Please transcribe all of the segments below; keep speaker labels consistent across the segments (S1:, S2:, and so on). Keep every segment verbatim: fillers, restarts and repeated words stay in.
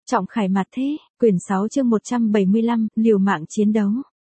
S1: Trọng khải mặt thế, quyển sáu chương một trăm bảy mươi lăm, liều mạng chiến đấu.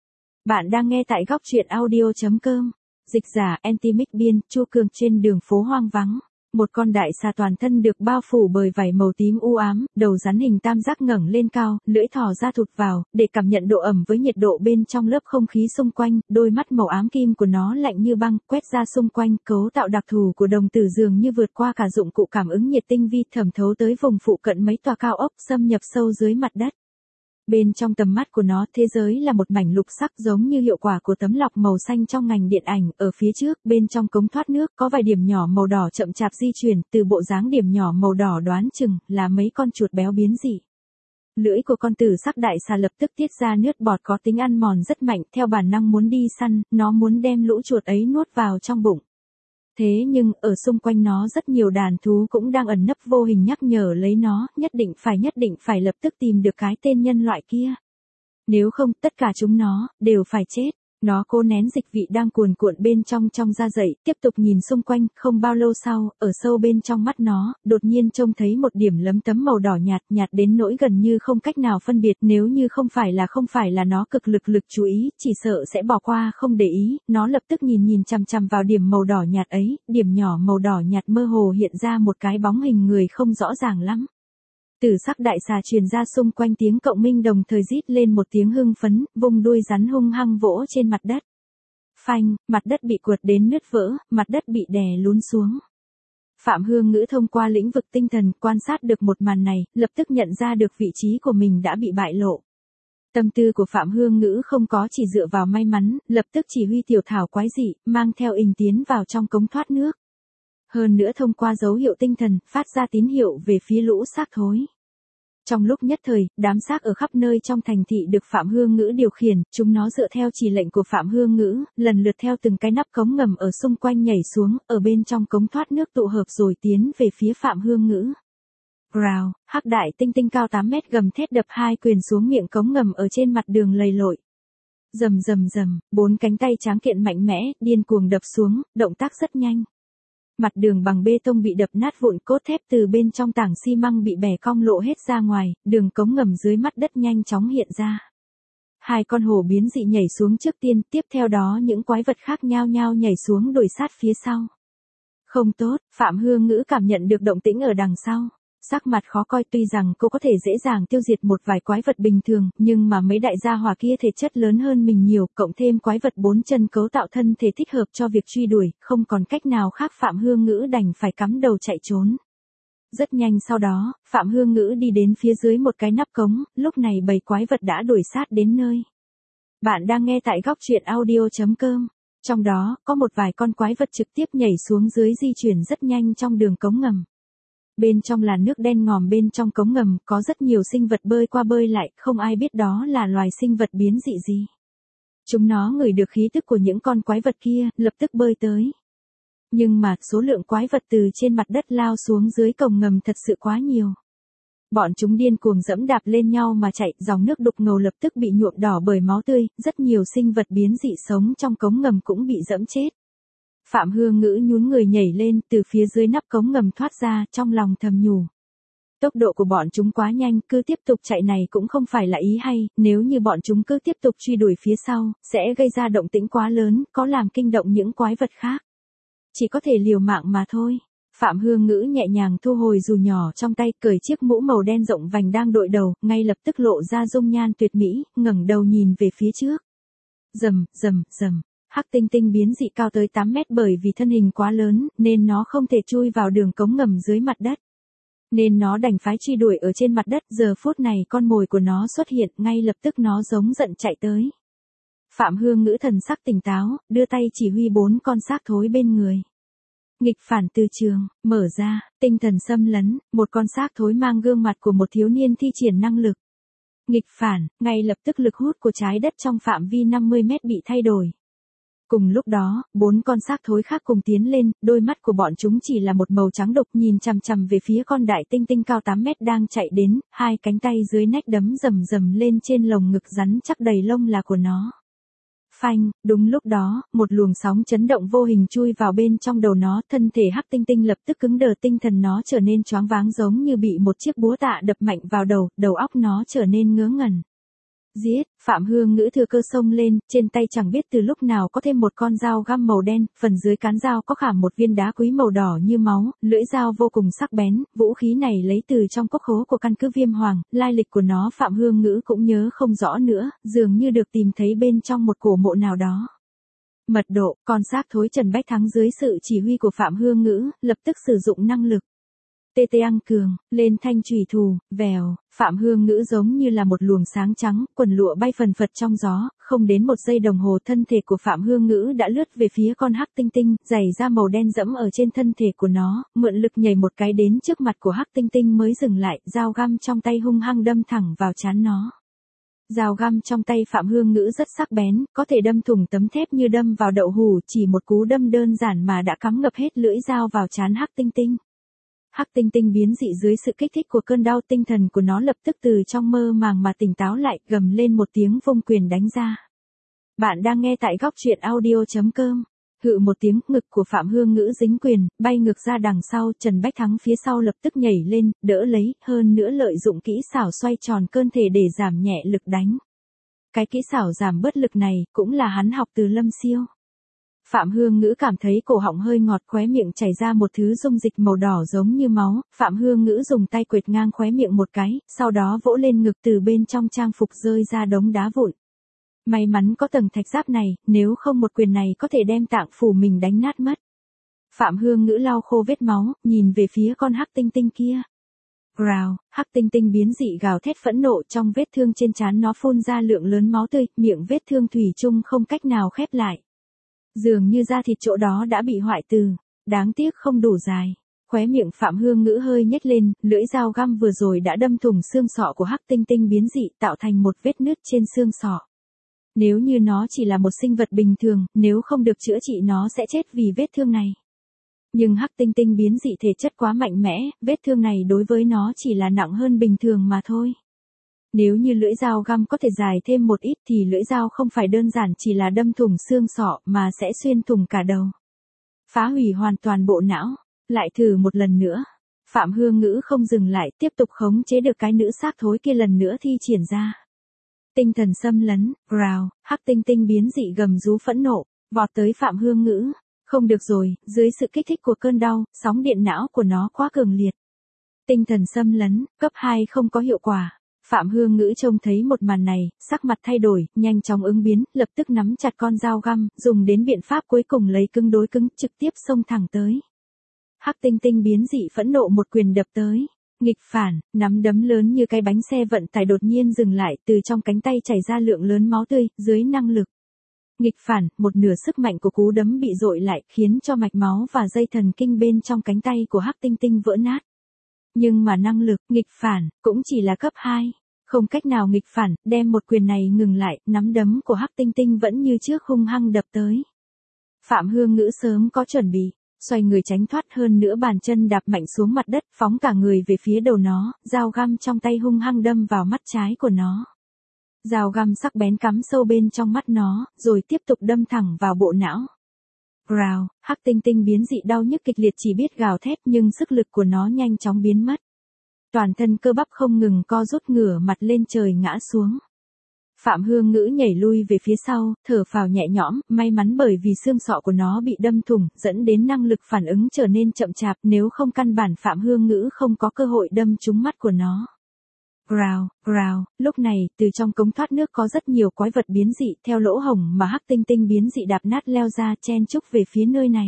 S1: Bạn đang nghe tại góc truyện audio chấm com. Dịch giả Anti-Mic Biên, Chu Cường trên đường phố hoang vắng. Một con đại xà toàn thân được bao phủ bởi vảy màu tím u ám, đầu rắn hình tam giác ngẩng lên cao, lưỡi thò ra thụt vào, để cảm nhận độ ẩm với nhiệt độ bên trong lớp không khí xung quanh, đôi mắt màu ám kim của nó lạnh như băng, quét ra xung quanh, cấu tạo đặc thù của đồng tử dường như vượt qua cả dụng cụ cảm ứng nhiệt tinh vi thẩm thấu tới vùng phụ cận mấy tòa cao ốc, xâm nhập sâu dưới mặt đất. Bên trong tầm mắt của nó, thế giới là một mảnh lục sắc giống như hiệu quả của tấm lọc màu xanh trong ngành điện ảnh. Ở phía trước, bên trong cống thoát nước, có vài điểm nhỏ màu đỏ chậm chạp di chuyển, từ bộ dáng điểm nhỏ màu đỏ đoán chừng là mấy con chuột béo biến dị. Lưỡi của con tử sắc đại xà lập tức tiết ra nước bọt có tính ăn mòn rất mạnh, theo bản năng muốn đi săn, nó muốn đem lũ chuột ấy nuốt vào trong bụng. Thế nhưng, ở xung quanh nó rất nhiều đàn thú cũng đang ẩn nấp vô hình nhắc nhở lấy nó, nhất định phải nhất định phải lập tức tìm được cái tên nhân loại kia. Nếu không, tất cả chúng nó, đều phải chết. Nó cố nén dịch vị đang cuồn cuộn bên trong trong da dậy, tiếp tục nhìn xung quanh, không bao lâu sau, ở sâu bên trong mắt nó, đột nhiên trông thấy một điểm lấm tấm màu đỏ nhạt, nhạt đến nỗi gần như không cách nào phân biệt, nếu như không phải là không phải là nó cực lực lực chú ý, chỉ sợ sẽ bỏ qua không để ý, nó lập tức nhìn nhìn chằm chằm vào điểm màu đỏ nhạt ấy, điểm nhỏ màu đỏ nhạt mơ hồ hiện ra một cái bóng hình người không rõ ràng lắm. Tử sắc đại xà truyền ra xung quanh tiếng cộng minh đồng thời rít lên một tiếng hưng phấn, vùng đuôi rắn hung hăng vỗ trên mặt đất. Phanh, mặt đất bị quật đến nứt vỡ, mặt đất bị đè lún xuống. Phạm Hương Ngữ thông qua lĩnh vực tinh thần quan sát được một màn này, lập tức nhận ra được vị trí của mình đã bị bại lộ. Tâm tư của Phạm Hương Ngữ không có chỉ dựa vào may mắn, lập tức chỉ huy tiểu thảo quái dị, mang theo ình tiến vào trong cống thoát nước. Hơn nữa thông qua dấu hiệu tinh thần, phát ra tín hiệu về phía lũ xác thối. Trong lúc nhất thời, đám xác ở khắp nơi trong thành thị được Phạm Hương Ngữ điều khiển, chúng nó dựa theo chỉ lệnh của Phạm Hương Ngữ, lần lượt theo từng cái nắp cống ngầm ở xung quanh nhảy xuống, ở bên trong cống thoát nước tụ hợp rồi tiến về phía Phạm Hương Ngữ. Rào, hắc đại tinh tinh cao tám mét gầm thét đập hai quyền xuống miệng cống ngầm ở trên mặt đường lầy lội. Rầm rầm rầm, bốn cánh tay tráng kiện mạnh mẽ, điên cuồng đập xuống, động tác rất nhanh. Mặt đường bằng bê tông bị đập nát vụn, cốt thép từ bên trong tảng xi măng bị bẻ cong lộ hết ra ngoài, đường cống ngầm dưới mắt đất nhanh chóng hiện ra. Hai con hổ biến dị nhảy xuống trước tiên, tiếp theo đó những quái vật khác nhao nhao nhảy xuống đuổi sát phía sau. Không tốt, Phạm Hương Ngữ cảm nhận được động tĩnh ở đằng sau. Sắc mặt khó coi, tuy rằng cô có thể dễ dàng tiêu diệt một vài quái vật bình thường, nhưng mà mấy đại gia hỏa kia thể chất lớn hơn mình nhiều, cộng thêm quái vật bốn chân cấu tạo thân thể thích hợp cho việc truy đuổi, không còn cách nào khác Phạm Hương Ngữ đành phải cắm đầu chạy trốn. Rất nhanh sau đó, Phạm Hương Ngữ đi đến phía dưới một cái nắp cống, lúc này bầy quái vật đã đuổi sát đến nơi. Bạn đang nghe tại góc truyện audio chấm com. Trong đó, có một vài con quái vật trực tiếp nhảy xuống dưới di chuyển rất nhanh trong đường cống ngầm. Bên trong là nước đen ngòm, bên trong cống ngầm có rất nhiều sinh vật bơi qua bơi lại, không ai biết đó là loài sinh vật biến dị gì. Chúng nó ngửi được khí tức của những con quái vật kia, lập tức bơi tới. Nhưng mà số lượng quái vật từ trên mặt đất lao xuống dưới cổng ngầm thật sự quá nhiều. Bọn chúng điên cuồng dẫm đạp lên nhau mà chạy, dòng nước đục ngầu lập tức bị nhuộm đỏ bởi máu tươi, rất nhiều sinh vật biến dị sống trong cống ngầm cũng bị dẫm chết. Phạm Hương Ngữ nhún người nhảy lên, từ phía dưới nắp cống ngầm thoát ra, trong lòng thầm nhủ. Tốc độ của bọn chúng quá nhanh, cứ tiếp tục chạy này cũng không phải là ý hay, nếu như bọn chúng cứ tiếp tục truy đuổi phía sau, sẽ gây ra động tĩnh quá lớn, có làm kinh động những quái vật khác. Chỉ có thể liều mạng mà thôi. Phạm Hương Ngữ nhẹ nhàng thu hồi dù nhỏ trong tay, cởi chiếc mũ màu đen rộng vành đang đội đầu, ngay lập tức lộ ra dung nhan tuyệt mỹ, ngẩng đầu nhìn về phía trước. Rầm, rầm, rầm. Hắc tinh tinh biến dị cao tới tám mét, bởi vì thân hình quá lớn, nên nó không thể chui vào đường cống ngầm dưới mặt đất. Nên nó đành phải truy đuổi ở trên mặt đất, giờ phút này con mồi của nó xuất hiện, ngay lập tức nó giống giận chạy tới. Phạm Hương Ngữ thần sắc tỉnh táo, đưa tay chỉ huy bốn con xác thối bên người. Nghịch phản từ trường, mở ra, tinh thần xâm lấn, một con xác thối mang gương mặt của một thiếu niên thi triển năng lực. Nghịch phản, ngay lập tức lực hút của trái đất trong phạm vi năm mươi mét bị thay đổi. Cùng lúc đó, bốn con xác thối khác cùng tiến lên, đôi mắt của bọn chúng chỉ là một màu trắng đục, nhìn chằm chằm về phía con đại tinh tinh cao tám mét đang chạy đến, hai cánh tay dưới nách đấm rầm rầm lên trên lồng ngực rắn chắc đầy lông là của nó. Phanh, đúng lúc đó, một luồng sóng chấn động vô hình chui vào bên trong đầu nó, thân thể Hắc Tinh Tinh lập tức cứng đờ, tinh thần nó trở nên choáng váng giống như bị một chiếc búa tạ đập mạnh vào đầu, đầu óc nó trở nên ngớ ngẩn. Giết, Phạm Hương Ngữ thừa cơ xông lên, trên tay chẳng biết từ lúc nào có thêm một con dao găm màu đen, phần dưới cán dao có khảm một viên đá quý màu đỏ như máu, lưỡi dao vô cùng sắc bén, vũ khí này lấy từ trong cốc khố của căn cứ Viêm Hoàng, lai lịch của nó Phạm Hương Ngữ cũng nhớ không rõ nữa, dường như được tìm thấy bên trong một cổ mộ nào đó. Mật độ, con xác thối Trần Bách Thắng dưới sự chỉ huy của Phạm Hương Ngữ, lập tức sử dụng năng lực. Tê tê ăn cường, lên thanh chủy thủ, vèo, Phạm Hương Ngữ giống như là một luồng sáng trắng, quần lụa bay phần phật trong gió, không đến một giây đồng hồ thân thể của Phạm Hương Ngữ đã lướt về phía con Hắc Tinh Tinh, giày da màu đen dẫm ở trên thân thể của nó, mượn lực nhảy một cái đến trước mặt của Hắc Tinh Tinh mới dừng lại, dao găm trong tay hung hăng đâm thẳng vào trán nó. Dao găm trong tay Phạm Hương Ngữ rất sắc bén, có thể đâm thủng tấm thép như đâm vào đậu hủ, chỉ một cú đâm đơn giản mà đã cắm ngập hết lưỡi dao vào trán Hắc Tinh Tinh. Hắc Tinh Tinh biến dị dưới sự kích thích của cơn đau, tinh thần của nó lập tức từ trong mơ màng mà tỉnh táo lại, gầm lên một tiếng vung quyền đánh ra. Bạn đang nghe tại góc truyện audio chấm com. Hự một tiếng, ngực của Phạm Hương Ngữ dính quyền, bay ngược ra đằng sau, Trần Bách Thắng phía sau lập tức nhảy lên, đỡ lấy, hơn nữa lợi dụng kỹ xảo xoay tròn cơ thể để giảm nhẹ lực đánh. Cái kỹ xảo giảm bớt lực này, cũng là hắn học từ Lâm Siêu. Phạm Hương Ngữ cảm thấy cổ họng hơi ngọt, khóe miệng chảy ra một thứ dung dịch màu đỏ giống như máu, Phạm Hương Ngữ dùng tay quệt ngang khóe miệng một cái, sau đó vỗ lên ngực, từ bên trong trang phục rơi ra đống đá vụn. May mắn có tầng thạch giáp này, nếu không một quyền này có thể đem tạng phủ mình đánh nát mất. Phạm Hương Ngữ lau khô vết máu, nhìn về phía con Hắc Tinh Tinh kia. Rào, Hắc Tinh Tinh biến dị gào thét phẫn nộ, trong vết thương trên trán nó phun ra lượng lớn máu tươi, miệng vết thương thủy chung không cách nào khép lại. Dường như da thịt chỗ đó đã bị hoại tử, đáng tiếc không đủ dài. Khóe miệng Phạm Hương Ngữ hơi nhếch lên, lưỡi dao găm vừa rồi đã đâm thủng xương sọ của Hắc Tinh Tinh biến dị, tạo thành một vết nứt trên xương sọ. Nếu như nó chỉ là một sinh vật bình thường, nếu không được chữa trị nó sẽ chết vì vết thương này. Nhưng Hắc Tinh Tinh biến dị thể chất quá mạnh mẽ, vết thương này đối với nó chỉ là nặng hơn bình thường mà thôi. Nếu như lưỡi dao găm có thể dài thêm một ít thì lưỡi dao không phải đơn giản chỉ là đâm thủng xương sọ mà sẽ xuyên thủng cả đầu. Phá hủy hoàn toàn bộ não. Lại thử một lần nữa. Phạm Hương Ngữ không dừng lại, tiếp tục khống chế được cái nữ xác thối kia lần nữa thi triển ra. Tinh thần xâm lấn, rào, Hắc Tinh Tinh biến dị gầm rú phẫn nộ, vọt tới Phạm Hương Ngữ. Không được rồi, dưới sự kích thích của cơn đau, sóng điện não của nó quá cường liệt. Tinh thần xâm lấn, cấp hai không có hiệu quả. Phạm Hương Ngữ trông thấy một màn này, sắc mặt thay đổi, nhanh chóng ứng biến, lập tức nắm chặt con dao găm, dùng đến biện pháp cuối cùng lấy cứng đối cứng, trực tiếp xông thẳng tới. Hắc Tinh Tinh biến dị phẫn nộ một quyền đập tới. Nghịch phản, nắm đấm lớn như cái bánh xe vận tải đột nhiên dừng lại, từ trong cánh tay chảy ra lượng lớn máu tươi, dưới năng lực. Nghịch phản, một nửa sức mạnh của cú đấm bị dội lại, khiến cho mạch máu và dây thần kinh bên trong cánh tay của Hắc Tinh Tinh vỡ nát. Nhưng mà năng lực, nghịch phản, cũng chỉ là cấp hai. Không cách nào nghịch phản, đem một quyền này ngừng lại, nắm đấm của Hắc Tinh Tinh vẫn như trước hung hăng đập tới. Phạm Hương Ngữ sớm có chuẩn bị, xoay người tránh thoát, hơn nữa bàn chân đạp mạnh xuống mặt đất, phóng cả người về phía đầu nó, dao găm trong tay hung hăng đâm vào mắt trái của nó. Dao găm sắc bén cắm sâu bên trong mắt nó, rồi tiếp tục đâm thẳng vào bộ não. Rào, Hắc Tinh Tinh biến dị đau nhức kịch liệt chỉ biết gào thét, nhưng sức lực của nó nhanh chóng biến mất. Toàn thân cơ bắp không ngừng co rút, ngửa mặt lên trời ngã xuống. Phạm Hương Ngữ nhảy lui về phía sau, thở phào nhẹ nhõm, may mắn bởi vì xương sọ của nó bị đâm thủng, dẫn đến năng lực phản ứng trở nên chậm chạp, nếu không căn bản Phạm Hương Ngữ không có cơ hội đâm trúng mắt của nó. Rào, rào, lúc này, từ trong cống thoát nước có rất nhiều quái vật biến dị, theo lỗ hổng mà Hắc Tinh Tinh biến dị đạp nát leo ra, chen chúc về phía nơi này.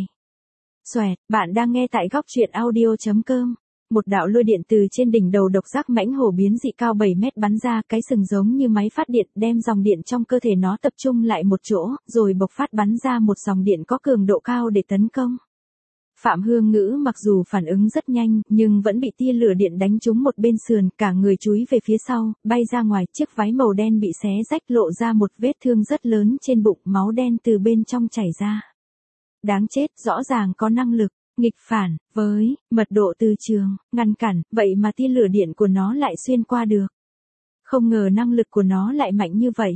S1: Xoẹt, bạn đang nghe tại góc truyện audio chấm com. Một đạo lôi điện từ trên đỉnh đầu độc giác mãnh hổ biến dị cao bảy mét bắn ra, cái sừng giống như máy phát điện, đem dòng điện trong cơ thể nó tập trung lại một chỗ, rồi bộc phát bắn ra một dòng điện có cường độ cao để tấn công. Phạm Hương Ngữ mặc dù phản ứng rất nhanh, nhưng vẫn bị tia lửa điện đánh trúng một bên sườn, cả người chúi về phía sau, bay ra ngoài, chiếc váy màu đen bị xé rách, lộ ra một vết thương rất lớn trên bụng, máu đen từ bên trong chảy ra. Đáng chết, rõ ràng có năng lực nghịch phản, với mật độ từ trường, ngăn cản, vậy mà tia lửa điện của nó lại xuyên qua được. Không ngờ năng lực của nó lại mạnh như vậy.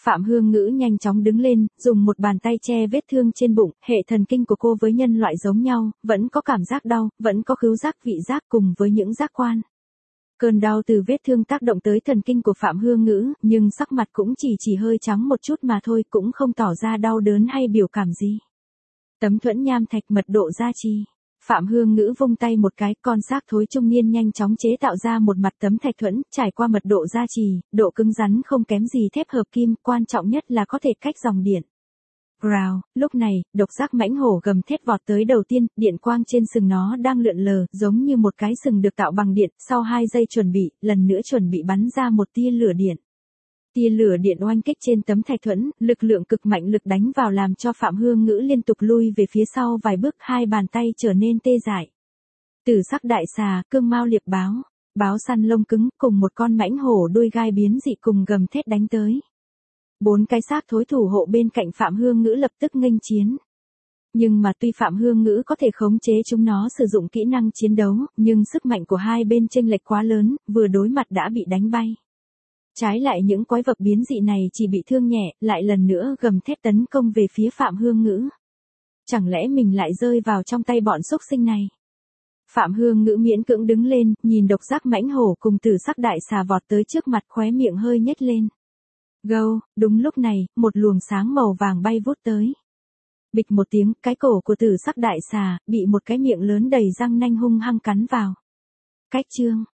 S1: Phạm Hương Ngữ nhanh chóng đứng lên, dùng một bàn tay che vết thương trên bụng, hệ thần kinh của cô với nhân loại giống nhau, vẫn có cảm giác đau, vẫn có khứu giác vị giác cùng với những giác quan. Cơn đau từ vết thương tác động tới thần kinh của Phạm Hương Ngữ, nhưng sắc mặt cũng chỉ chỉ hơi trắng một chút mà thôi, cũng không tỏ ra đau đớn hay biểu cảm gì. Tấm thuẫn nham thạch mật độ gia trì. Phạm Hương Ngữ vung tay một cái, con xác thối trung niên nhanh chóng chế tạo ra một mặt tấm thạch thuẫn, trải qua mật độ gia trì, độ cứng rắn không kém gì thép hợp kim, quan trọng nhất là có thể cách dòng điện. Rào, lúc này, độc giác mãnh hổ gầm thét vọt tới đầu tiên, điện quang trên sừng nó đang lượn lờ, giống như một cái sừng được tạo bằng điện, sau hai giây chuẩn bị, lần nữa chuẩn bị bắn ra một tia lửa điện. Tia lửa điện oanh kích trên tấm thạch thuẫn, lực lượng cực mạnh lực đánh vào làm cho Phạm Hương Ngữ liên tục lui về phía sau vài bước, hai bàn tay trở nên tê dại. Tử sắc đại xà, cương mao liệp báo, báo săn lông cứng cùng một con mãnh hổ đuôi gai biến dị cùng gầm thét đánh tới. Bốn cái xác thối thủ hộ bên cạnh Phạm Hương Ngữ lập tức nghênh chiến. Nhưng mà tuy Phạm Hương Ngữ có thể khống chế chúng nó sử dụng kỹ năng chiến đấu, nhưng sức mạnh của hai bên chênh lệch quá lớn, vừa đối mặt đã bị đánh bay. Trái lại những quái vật biến dị này chỉ bị thương nhẹ, lại lần nữa gầm thét tấn công về phía Phạm Hương Ngữ. Chẳng lẽ mình lại rơi vào trong tay bọn xúc sinh này? Phạm Hương Ngữ miễn cưỡng đứng lên, nhìn độc giác mãnh hổ cùng tử sắc đại xà vọt tới trước mặt, khóe miệng hơi nhếch lên. Gâu, đúng lúc này, một luồng sáng màu vàng bay vút tới. Bịch một tiếng, cái cổ của tử sắc đại xà, bị một cái miệng lớn đầy răng nanh hung hăng cắn vào. Cách chương.